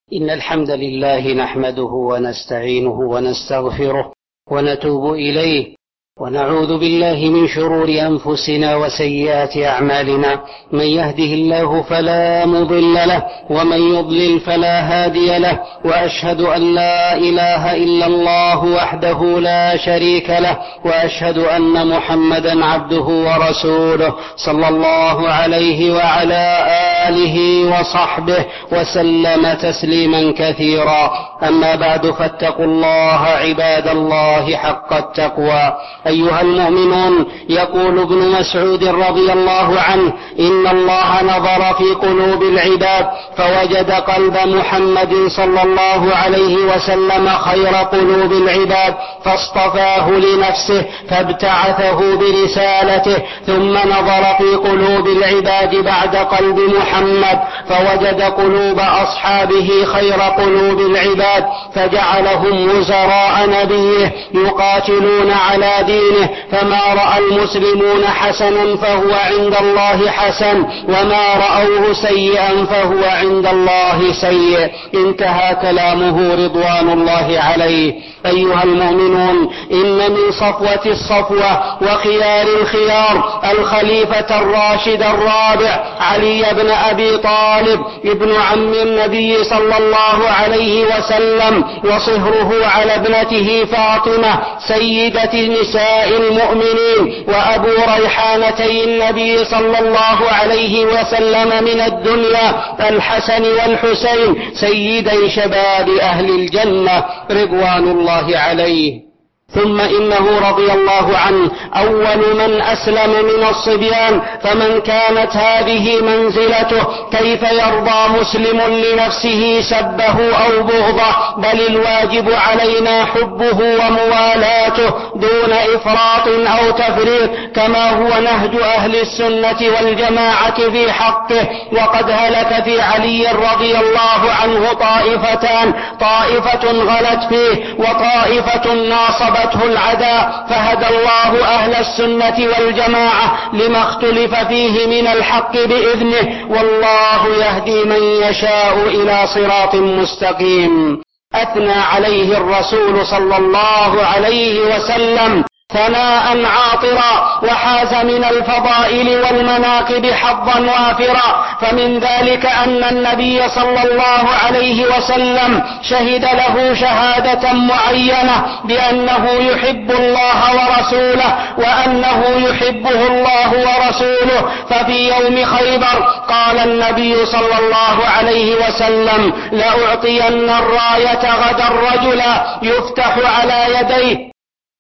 إن الحمد لله نحمده ونستعينه ونستغفره ونتوب إليه ونعوذ بالله من شرور أنفسنا وسيئات أعمالنا. من يهده الله فلا مضل له ومن يضلل فلا هادي له، وأشهد أن لا إله إلا الله وحده لا شريك له، وأشهد أن محمدا عبده ورسوله صلى الله عليه وعلى آله وصحبه وسلم تسليما كثيرا. أما بعد، فاتقوا الله عباد الله حق التقوى. أيها المؤمنون، يقول ابن مسعود رضي الله عنه: إن الله نظر في قلوب العباد فوجد قلب محمد صلى الله عليه وسلم خير قلوب العباد، فاصطفاه لنفسه فابتعثه برسالته، ثم نظر في قلوب العباد بعد قلب محمد فوجد قلوب أصحابه خير قلوب العباد، فجعلهم وزراء نبيه يقاتلون على دينه، فما رأى المسلمون حسنا فهو عند الله حسن، وما رأوه سيئا فهو عند الله سيء. انتهى كلامه رضوان الله عليه. أيها المؤمنون، إن من صفوة الصفوة وخيار الخيار الخليفة الراشد الرابع علي بن أبي طالب ابن عم النبي صلى الله عليه وسلم، وصهره على ابنته فاطمة سيدة نساء المؤمنين وأبو ريحانتي النبي صلى الله عليه وسلم من الدنيا، الحسن والحسين سيدي شباب أهل الجنة رضوان الله عليه. ثم إنه رضي الله عنه أول من أسلم من الصبيان، فمن كانت هذه منزلته كيف يرضى مسلم لنفسه سبه أو بغضه؟ بل الواجب علينا حبه وموالاته دون إفراط أو تفريط، كما هو نهج أهل السنة والجماعة في حقه. وقد هلك في علي رضي الله عنه طائفتان: طائفة غلت فيه وطائفة ناصبته العداء، فهدى الله أهل السنة والجماعة لما اختلف فيه من الحق بإذنه، والله يهدي من يشاء إلى صراط مستقيم. أثنى عليه الرسول صلى الله عليه وسلم ثناء عاطرا، وحاز من الفضائل والمناقب حظا وافرا. فمن ذلك أن النبي صلى الله عليه وسلم شهد له شهادة معينة بأنه يحب الله ورسوله وأنه يحبه الله ورسوله. ففي يوم خيبر قال النبي صلى الله عليه وسلم: لأعطين الراية غدا رجلا يفتح على يديه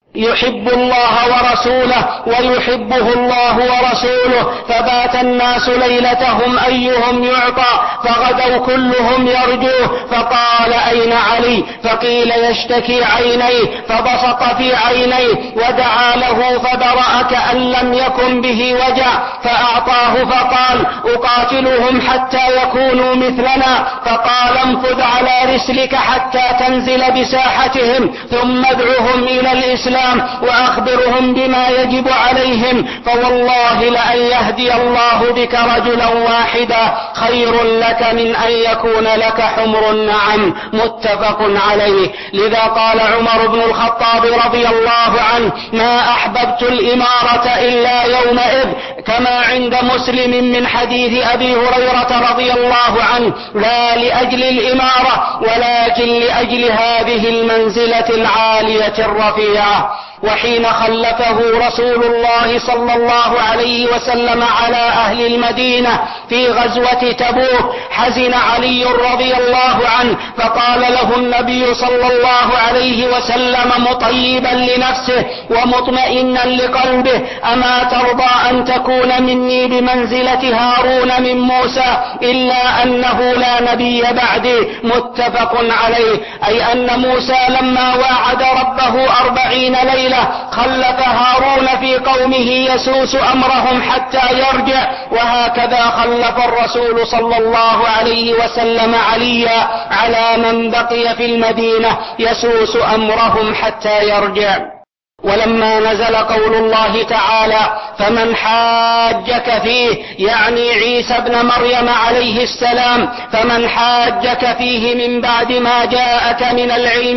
يحب الله ورسوله ويحبه الله ورسوله. فبات الناس ليلتهم أيهم يعطى، فغدوا كلهم يرجوه. فقال: أين علي؟ فقيل: يشتكي عينيه، فبصق في عينيه ودعا له فبرأ كأن لم يكن به وجع، فأعطاه فقال: أقاتلهم حتى يكونوا مثلنا. فقال: انفذ على رسلك حتى تنزل بساحتهم، ثم ادعهم إلى الإسلام وأخبرهم بما يجب عليهم، فوالله لأن يهدي الله بك رجلا واحدا خير لك من أن يكون لك حمر النعم. متفق عليه. لذا قال عمر بن الخطاب رضي الله عنه: ما أحببت الإمارة إلا يومئذ، كما عند مسلم من حديث أبي هريرة رضي الله عنه: لا لأجل الإمارة ولكن لأجل هذه المنزلة العالية الرفيعة. وحين خلفه رسول الله صلى الله عليه وسلم على أهل المدينة في غزوة تبوك، حزن علي رضي الله عنه، فقال له النبي صلى الله عليه وسلم مطيبا لنفسه ومطمئنا لقلبه: أما ترضى أن تكون مني بمنزلة هارون من موسى، إلا أنه لا نبي بعدي. متفق عليه. أي أن موسى لما واعد ربه 40 ليلة خلف هارون في قومه يسوس أمرهم حتى يرجع، وهكذا خلف الرسول صلى الله عليه وسلم عليا على من بقي في المدينة يسوس أمرهم حتى يرجع. ولما نزل قول الله تعالى فمن حاجك فيه، يعني عيسى ابن مريم عليه السلام، فمن حاجك فيه من بعد ما جاءك من العلم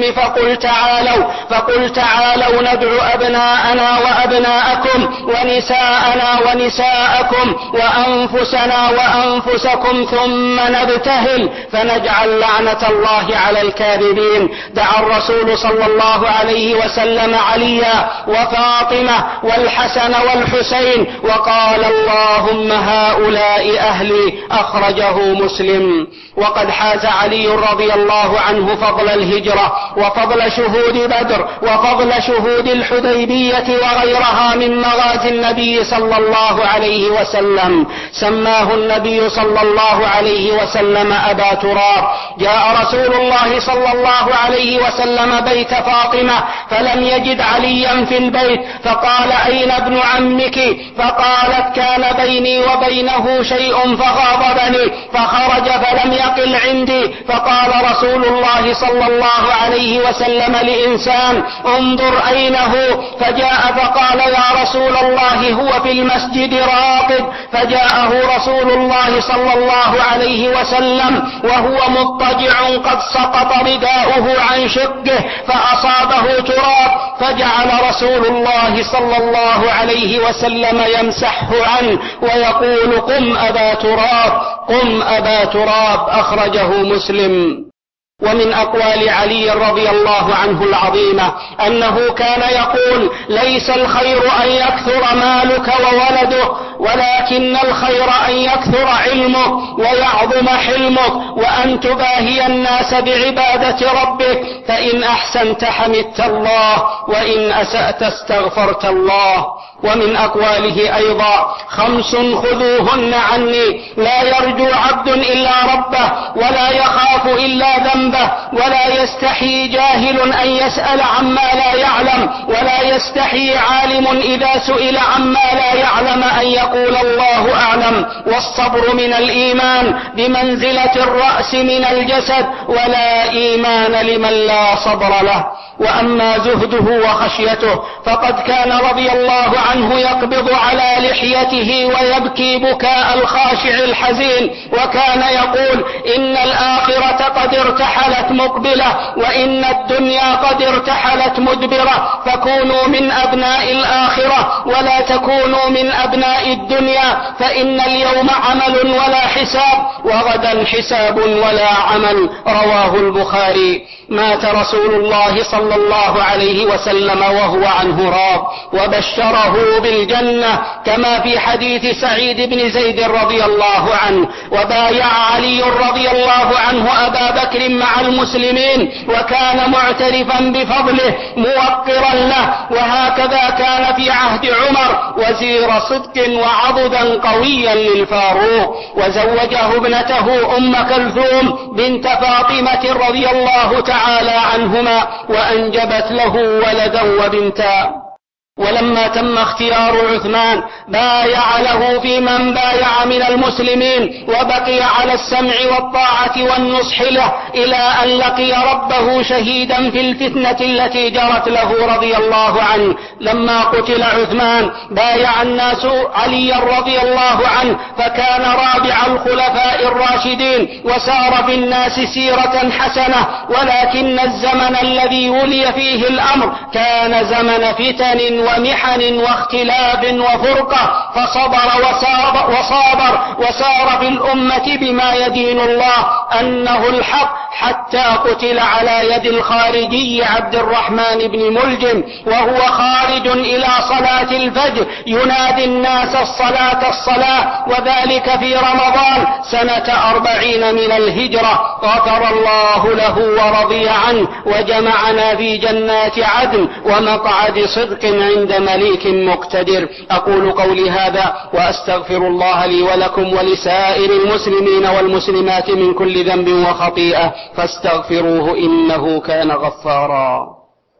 فقل تعالوا ندعو أبناءنا وأبناءكم ونساءنا ونساءكم وأنفسنا وأنفسكم ثم نبتهل فنجعل لعنة الله على الكاذبين. دعا الرسول صلى الله عليه وسلم عليا وفاطمة والحسن والحسين وقال اللهم هؤلاء أهلي، أخرجه مسلم. وقد حاز علي رضي الله عنه فضل الهجرة وفضل شهود بدر وفضل شهود الحديبية وغيرها من مغازي النبي صلى الله عليه وسلم. سماه النبي صلى الله عليه وسلم أبا تراب. جاء رسول الله صلى الله عليه وسلم بيت فاطمة فلم يجد عليا في البيت، فقال أين ابن عمك؟ فقالت كان بيني وبينه شيء فغاضبني فخرج فلم يقل عندي. فقال رسول الله صلى الله عليه وسلم لإنسان انظر أين هو؟ فجاء فقال يا رسول الله هو في المسجد راقد. فجاءه رسول الله صلى الله عليه وسلم وهو مضطجع قد سقط رداؤه عن شقه فأصابه تراب، فجعل رسول الله صلى الله عليه وسلم يمسحه عنه ويقول قم أبا تراب، قم أبا تراب، أخرجه مسلم. ومن أقوال علي رضي الله عنه العظيمة أنه كان يقول ليس الخير أن يكثر مالك وولده، ولكن الخير أن يكثر علمك ويعظم حلمك وأن تباهي الناس بعبادة ربك، فإن أحسنت حمدت الله وإن أسأت استغفرت الله. ومن أقواله أيضا 5 خذوهن عني، لا يرجو عبد إلا ربه ولا يخاف إلا ذنبه ولا يستحي جاهل أن يسأل عما لا يعلم ولا يستحي عالم إذا سئل عما لا يعلم أن يقول الله أعلم. والصبر من الإيمان بمنزلة الرأس من الجسد، ولا إيمان لمن لا صبر له. وأما زهده وخشيته فقد كان رضي الله عنه يقبض على لحيته ويبكي بكاء الخاشع الحزين، وكان يقول إن الآخرة قد ارتحلت مقبلة وإن الدنيا قد ارتحلت مدبرة، فكونوا من أبناء الآخرة ولا تكونوا من أبناء الدنيا، فإن اليوم عمل ولا حساب وغدا حساب ولا عمل. رواه البخاري. مات رسول الله صلى الله عليه وسلم وهو عنه راض، وبشره بالجنة كما في حديث سعيد بن زيد رضي الله عنه. وبايع علي رضي الله عنه أبا بكر مع المسلمين وكان معترفا بفضله موقرا له، وهكذا كان في عهد عمر وزير صدق وعضدا قويا للفاروق. وزوجه ابنته أم كلثوم بنت فاطمة رضي الله تعالى عنهما وأنجبت له ولدا وبنتا. ولما تم اختيار عثمان بايع له في من بايع من المسلمين وبقي على السمع والطاعة والنصح له إلى أن لقي ربه شهيدا في الفتنة التي جرت له رضي الله عنه. لما قتل عثمان بايع الناس علي رضي الله عنه فكان رابع الخلفاء الراشدين وسار في الناس سيرة حسنة، ولكن الزمن الذي ولي فيه الأمر كان زمن فتن ومحن واختلاف وفرقة، فصبر وصابر وسار في الأمة بما يدين الله أنه الحق حتى قتل على يد الخارجي عبد الرحمن بن ملجم وهو خارج إلى صلاة الفجر ينادي الناس الصلاة الصلاة، وذلك في رمضان سنة 40 من الهجرة. غفر الله له ورضي عنه وجمعنا في جنات عدن ومقعد صدق عند مليك مقتدر. أقول قولي هذا وأستغفر الله لي ولكم ولسائر المسلمين والمسلمات من كل ذنب وخطيئة فاستغفروه إنه كان غفارا.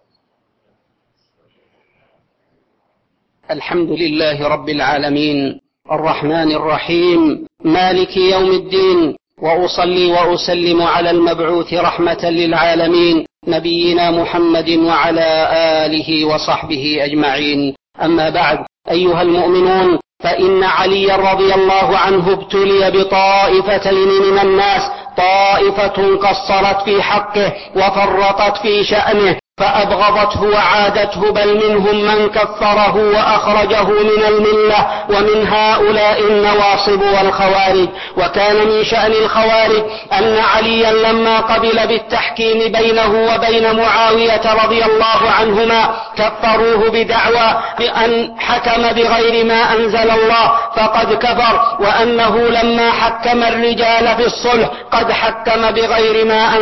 الحمد لله رب العالمين الرحمن الرحيم مالك يوم الدين، وأصلي وأسلم على المبعوث رحمة للعالمين نبينا محمد وعلى آله وصحبه أجمعين. أما بعد، أيها المؤمنون، فإن علي رضي الله عنه ابتلي بطائفتين من الناس، طائفة قصرت في حقه وفرطت في شأنه فأبغضته وعادته، بل منهم من كفره وأخرجه من الملة، ومن هؤلاء النواصب والخوارج. وكان من شأن الخوارج أن عليا لما قبل بالتحكيم بينه وبين معاوية رضي الله عنهما كفروه بدعوى بأن حكم بغير ما أنزل الله فقد كفر، وأنه لما حكم الرجال في الصلح قد حكم بغير ما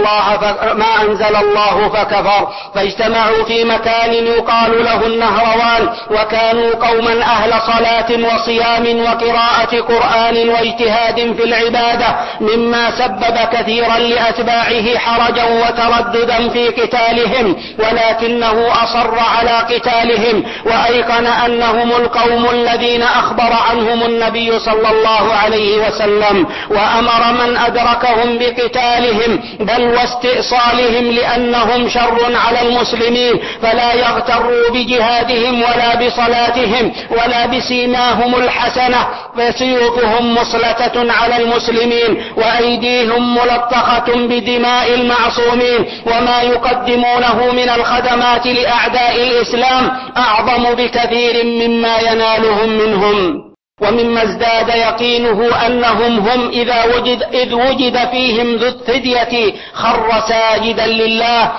أنزل الله فكفر. فاجتمعوا في مكان يقال له النهروان، وكانوا قوما أهل صلاة وصيام وقراءة قرآن واجتهاد في العبادة، مما سبب كثيرا لأتباعه حرجا وترددا في قتالهم، ولكنه أصر على قتالهم، وأيقن أنهم القوم الذين أخبر عنهم النبي صلى الله عليه وسلم، وأمر من أدركهم بقتالهم بل واستئصالهم، لأنهم شر على المسلمين، فلا يغتروا بجهادهم ولا بصلاتهم ولا بسيماهم الحسنة، فسيوفهم مسلطة على المسلمين وأيديهم ملطخة بدماء المعصومين، وما يقدمونه من الخدمات لأعداء الإسلام أعظم بكثير مما ينالهم منهم. وممما ازداد يقينه أنهم هم إذ وجد فيهم ذو الثدية خر ساجدا لله،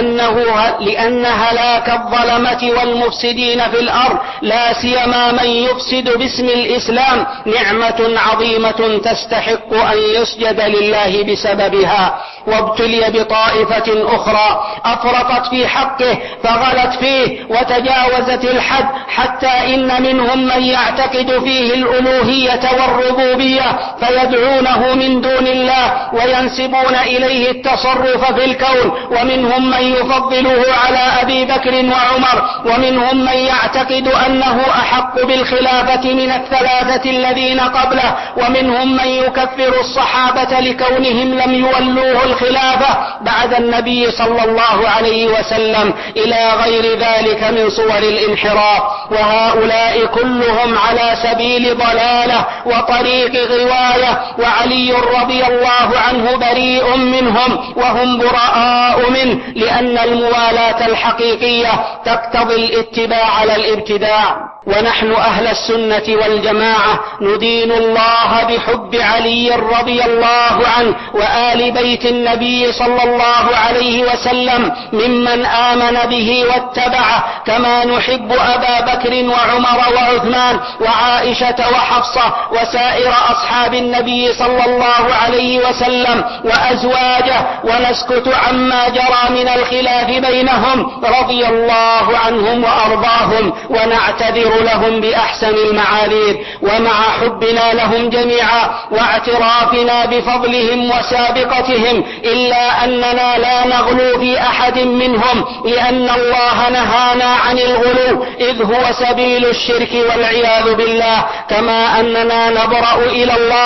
لأن هلاك الظلمة والمفسدين في الأرض، لا سيما من يفسد باسم الإسلام، نعمة عظيمة تستحق أن يسجد لله بسببها. وابتلي بطائفة أخرى أفرطت في حقه فغلت فيه وتجاوزت الحد، حتى إن منهم من يعتقد فيه الألوهية والربوبية فيدعونه من دون الله وينسبون إليه التصرف في الكون، ومنهم من يفضله على أبي بكر وعمر، ومنهم من يعتقد أنه أحق بالخلافة من الثلاثة الذين قبله، ومنهم من يكفر الصحابة لكونهم لم يولوه الخلافة بعد النبي صلى الله عليه وسلم، إلى غير ذلك من صور الانحراف. وهؤلاء كلهم على سبيل ضلالة وطريق غواية، وعلي رضي الله عنه بريء منهم وهم براء منه، لأن الموالاة الحقيقية تقتضي الاتباع على الابتداع. ونحن أهل السنة والجماعة ندين الله بحب علي رضي الله عنه وآل بيت النبي صلى الله عليه وسلم ممن آمن به واتبعه، كما نحب أبا بكر وعمر وعثمان وعائشة وحفصة وسائر أصحاب النبي صلى الله عليه وسلم وأزواجه، ونسكت عما جرى من الخلاف بينهم رضي الله عنهم وأرضاهم، ونعتذر لهم بأحسن المعاذير. ومع حبنا لهم جميعا واعترافنا بفضلهم وسابقتهم، إلا أننا لا نغلو في أحد منهم، لأن الله نهانا عن الغلو إذ هو سبيل الشرك والعياذ بالله، كما أننا نبرأ إلى الله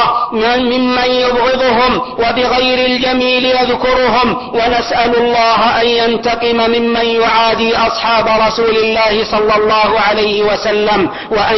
ممن يبغضهم وبغير الجميل يذكرهم، ونسأل الله أن ينتقم ممن يعادي أصحاب رسول الله صلى الله عليه وسلم،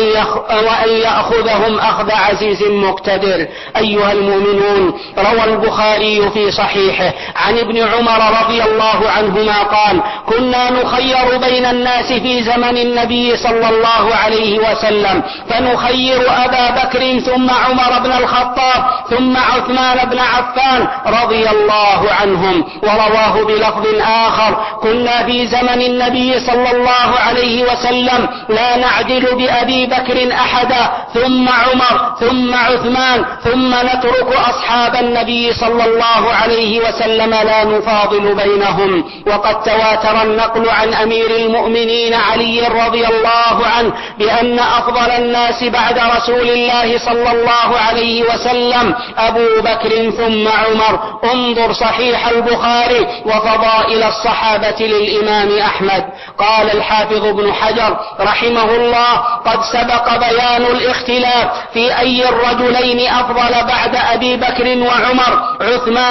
وأن يأخذهم أخذ عزيز مقتدر. أيها المؤمنون، روى البخاري في صحيحه عن ابن عمر رضي الله عنهما قال: كنا نخير بين الناس في زمن النبي صلى الله عليه وسلم، فنخير أبا بكر ثم عمر بن الخطاب ثم عثمان بن عفان رضي الله عنهم. ورواه بلفظ آخر: كنا في زمن النبي صلى الله عليه وسلم لا نعدل بأبي بكر أحدا ثم عمر ثم عثمان ثم نترك أصحاب النبي صلى الله عليه وسلم لا نفاضل بينهم. وقد تواتر النقل عن أمير المؤمنين علي رضي الله عنه بأن أفضل الناس بعد رسول الله صلى الله عليه وسلم أبو بكر ثم عمر. انظر صحيح البخاري وفضائل الصحابة للإمام أحمد. قال الحافظ ابن حجر رحمه الله: قد سبق بيان الاختلاف في أي الرجلين أفضل بعد أبي بكر وعمر، عثمان أو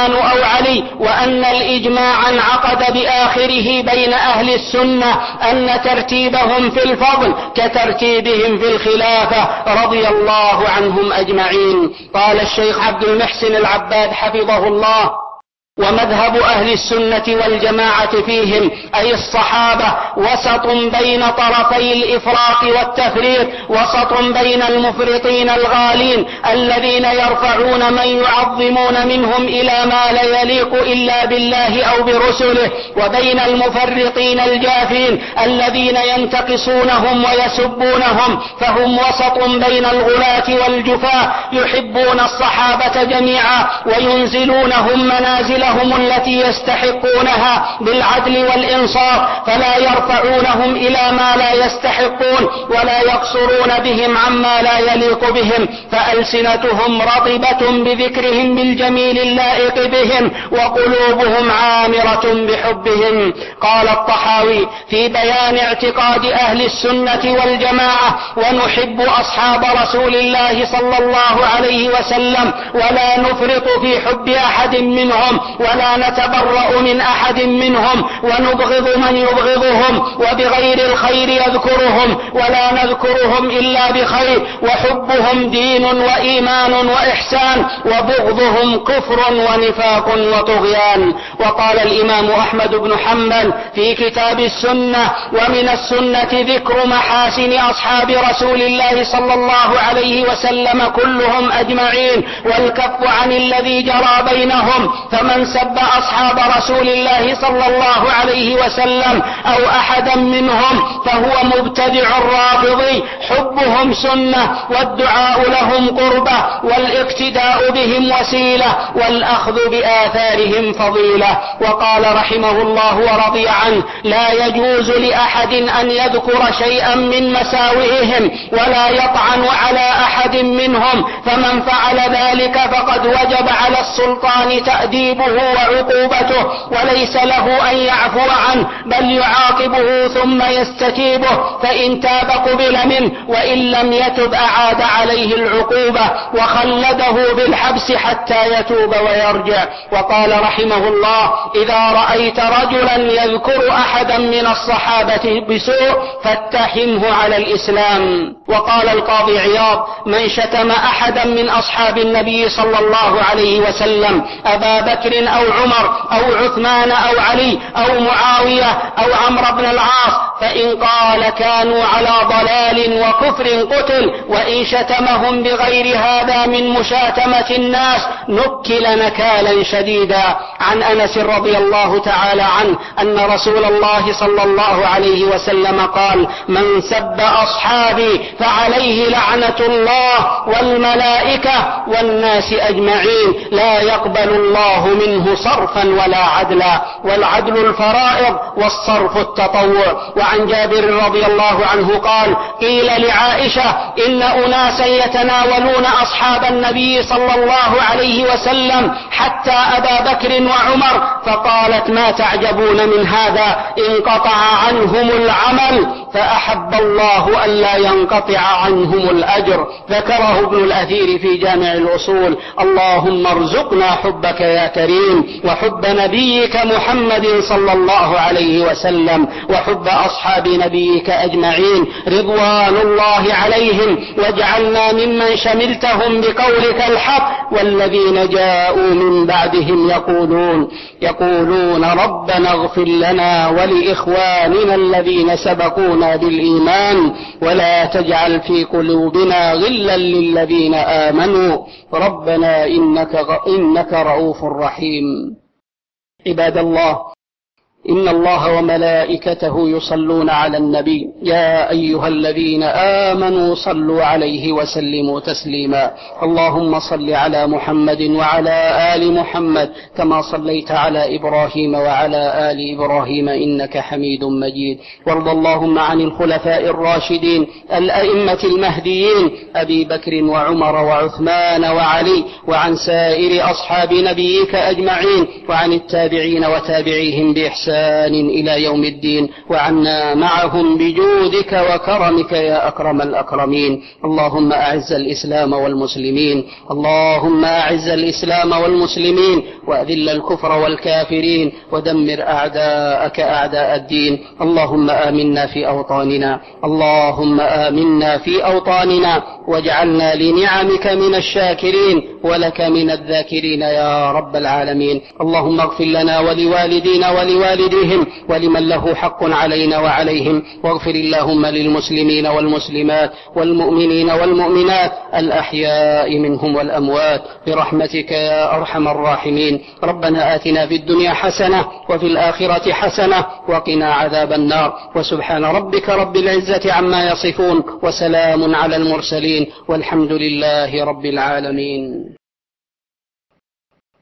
علي وأن الإجماع انعقد بآخره بين أهل السنة أن ترتيبهم في الفضل كترتيبهم في الخلافة رضي الله عنهم أجمعين. قال الشيخ عبد المحسن العباد حفظه الله: ومذهب أهل السنة والجماعة فيهم أي الصحابة وسط بين طرفي الإفراط والتفريط، وسط بين المفرطين الغالين الذين يرفعون من يعظمون منهم إلى ما لا يليق إلا بالله أو برسله، وبين المفرطين الجافين الذين ينتقصونهم ويسبونهم، فهم وسط بين الغلاة والجفاة يحبون الصحابة جميعا وينزلونهم منازلهم التي يستحقونها بالعدل والإنصاف، فلا يرفعونهم إلى ما لا يستحقون ولا يقصرون بهم عما لا يليق بهم، فألسنتهم رطبة بذكرهم بالجميل اللائق بهم وقلوبهم عامرة بحبهم. قال الطحاوي في بيان اعتقاد أهل السنة والجماعة: ونحب أصحاب رسول الله صلى الله عليه وسلم ولا نفرط في حب أحد منهم ولا نتبرأ من أحد منهم، ونبغض من يبغضهم، وبغير الخير يذكرهم ولا نذكرهم إلا بخير، وحبهم دين وإيمان وإحسان، وبغضهم كفر ونفاق وطغيان. وقال الإمام أحمد بن حنبل في كتاب السنة: ومن السنة ذكر محاسن أصحاب رسول الله صلى الله عليه وسلم كلهم أجمعين، والكف عن الذي جرى بينهم، فمن سب أصحاب رسول الله صلى الله عليه وسلم أو أحدا منهم فهو مبتدع رافضي. حبهم سنة، والدعاء لهم قربة، والاقتداء بهم وسيلة، والأخذ بآثارهم فضيلة. وقال رحمه الله ورضي عنه: لا يجوز لأحد أن يذكر شيئا من مساوئهم ولا يطعن على أحد منهم، فمن فعل ذلك فقد وجب على السلطان تأديبه وعقوبته، وليس له أن يعفو عنه بل يعاقبه ثم يستتيبه، فإن تاب قبل منه، وإن لم يتب أعاد عليه العقوبة وخلده بالحبس حتى يتوب ويرجع. وقال رحمه الله: إذا رأيت رجلا يذكر أحدا من الصحابة بسوء فاتهمه على الإسلام. وقال القاضي عياض: من شتم أحدا من أصحاب النبي صلى الله عليه وسلم، أبا بكر أو عمر أو عثمان أو علي أو معاوية أو عمرو بن العاص، فإن قال كانوا على ضلال وكفر قتل، وإن شتمهم بغير هذا من مشاتمة الناس نكل نكالا شديدا. عن أنس رضي الله تعالى عنه أن رسول الله صلى الله عليه وسلم قال: من سب أصحابي فعليه لعنة الله والملائكة والناس أجمعين، لا يقبل الله منه صرفا ولا عدلا، والعدل الفرائض والصرف التطوع. وعن جابر رضي الله عنه قال: قيل لعائشة: إن أناسا يتناولون أصحاب النبي صلى الله عليه وسلم حتى أبا بكر وعمر، فقالت: ما تعجبون من هذا؟ انقطع عنهم العمل فأحب الله ألا ينقطع عنهم الأجر. ذكره ابن الأثير في جامع الأصول. اللهم ارزقنا حبك يا كريم، وحب نبيك محمد صلى الله عليه وسلم، وحب أصحاب نبيك أجمعين رضوان الله عليهم، واجعلنا ممن شملتهم بقولك الحق. والذين جاءوا من بعدهم يقولون ربنا اغفر لنا ولإخواننا الذين سبقونا بالإيمان ولا تجعل في قلوبنا غلا للذين آمنوا ربنا إنك رؤوف رحيم. عباد الله، إن الله وملائكته يصلون على النبي، يا أيها الذين آمنوا صلوا عليه وسلموا تسليما. اللهم صل على محمد وعلى آل محمد كما صليت على إبراهيم وعلى آل إبراهيم إنك حميد مجيد. وارض اللهم عن الخلفاء الراشدين الأئمة المهديين أبي بكر وعمر وعثمان وعلي، وعن سائر أصحاب نبيك أجمعين، وعن التابعين وتابعيهم بإحسان بإحسان إلى يوم الدين، وعنا معهم بجودك وكرمك يا أكرم الأكرمين. اللهم أعز الإسلام والمسلمين، اللهم أعز الإسلام والمسلمين، وأذل الكفر والكافرين، ودمر أعداءك أعداء الدين. اللهم آمنا في أوطاننا، اللهم آمنا في أوطاننا، واجعلنا لنعمك من الشاكرين ولك من الذاكرين يا رب العالمين. اللهم اغفر لنا ولوالدينا ولوالديهم ولمن له حق علينا وعليهم، واغفر اللهم للمسلمين والمسلمات والمؤمنين والمؤمنات الأحياء منهم والأموات برحمتك يا أرحم الراحمين. ربنا آتنا في الدنيا حسنة وفي الآخرة حسنة وقنا عذاب النار. وسبحان ربك رب العزة عما يصفون، وسلام على المرسلين، والحمد لله رب العالمين.